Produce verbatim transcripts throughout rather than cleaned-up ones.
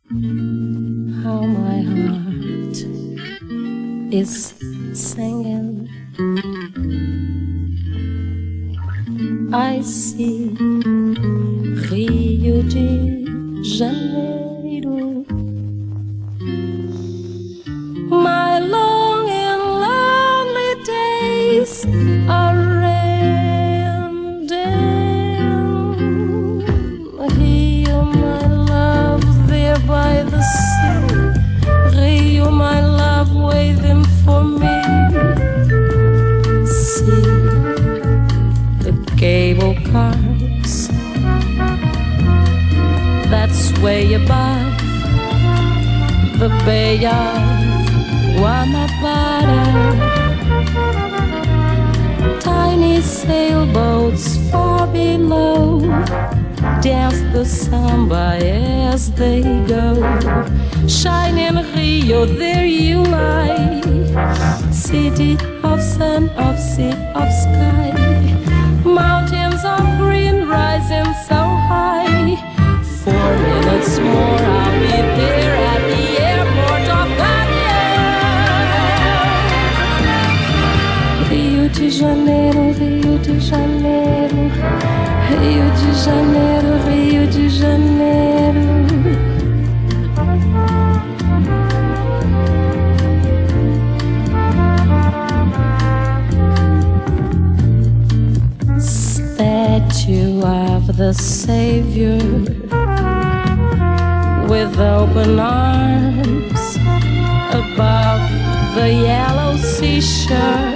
how my heart is singing. I see Rio de Janeiro, my long and lonely days are ending. Rio, my love, there by the sea. Rio, my love, waiting for me. See the cable cars that sway above the bay of Guanabara. Tiny sailboats far below dance the samba as they go. Shining Rio, there you lie, city of sun, of sea, of sky. Mountains of green rising so high. Four minutes more, I'll be there at the airport of Galeão. Rio de Janeiro, Rio de Janeiro, Rio de Janeiro, Rio de Janeiro. Statue of the Savior with open arms above the yellow seashore.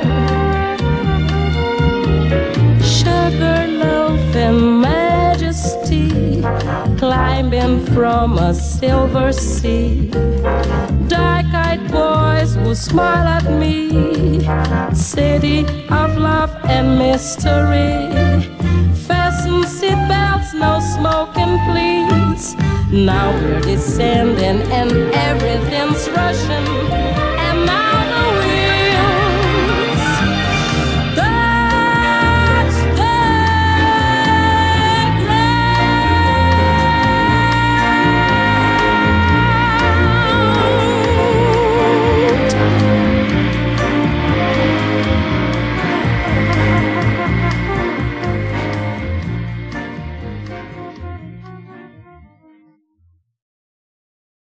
Sugar loaf in majesty climbing from a silver sea. Dark-eyed boys who smile at me, city of love and mystery. Fasten seatbelts, no smoking please. Now we're descending and everything's rushing.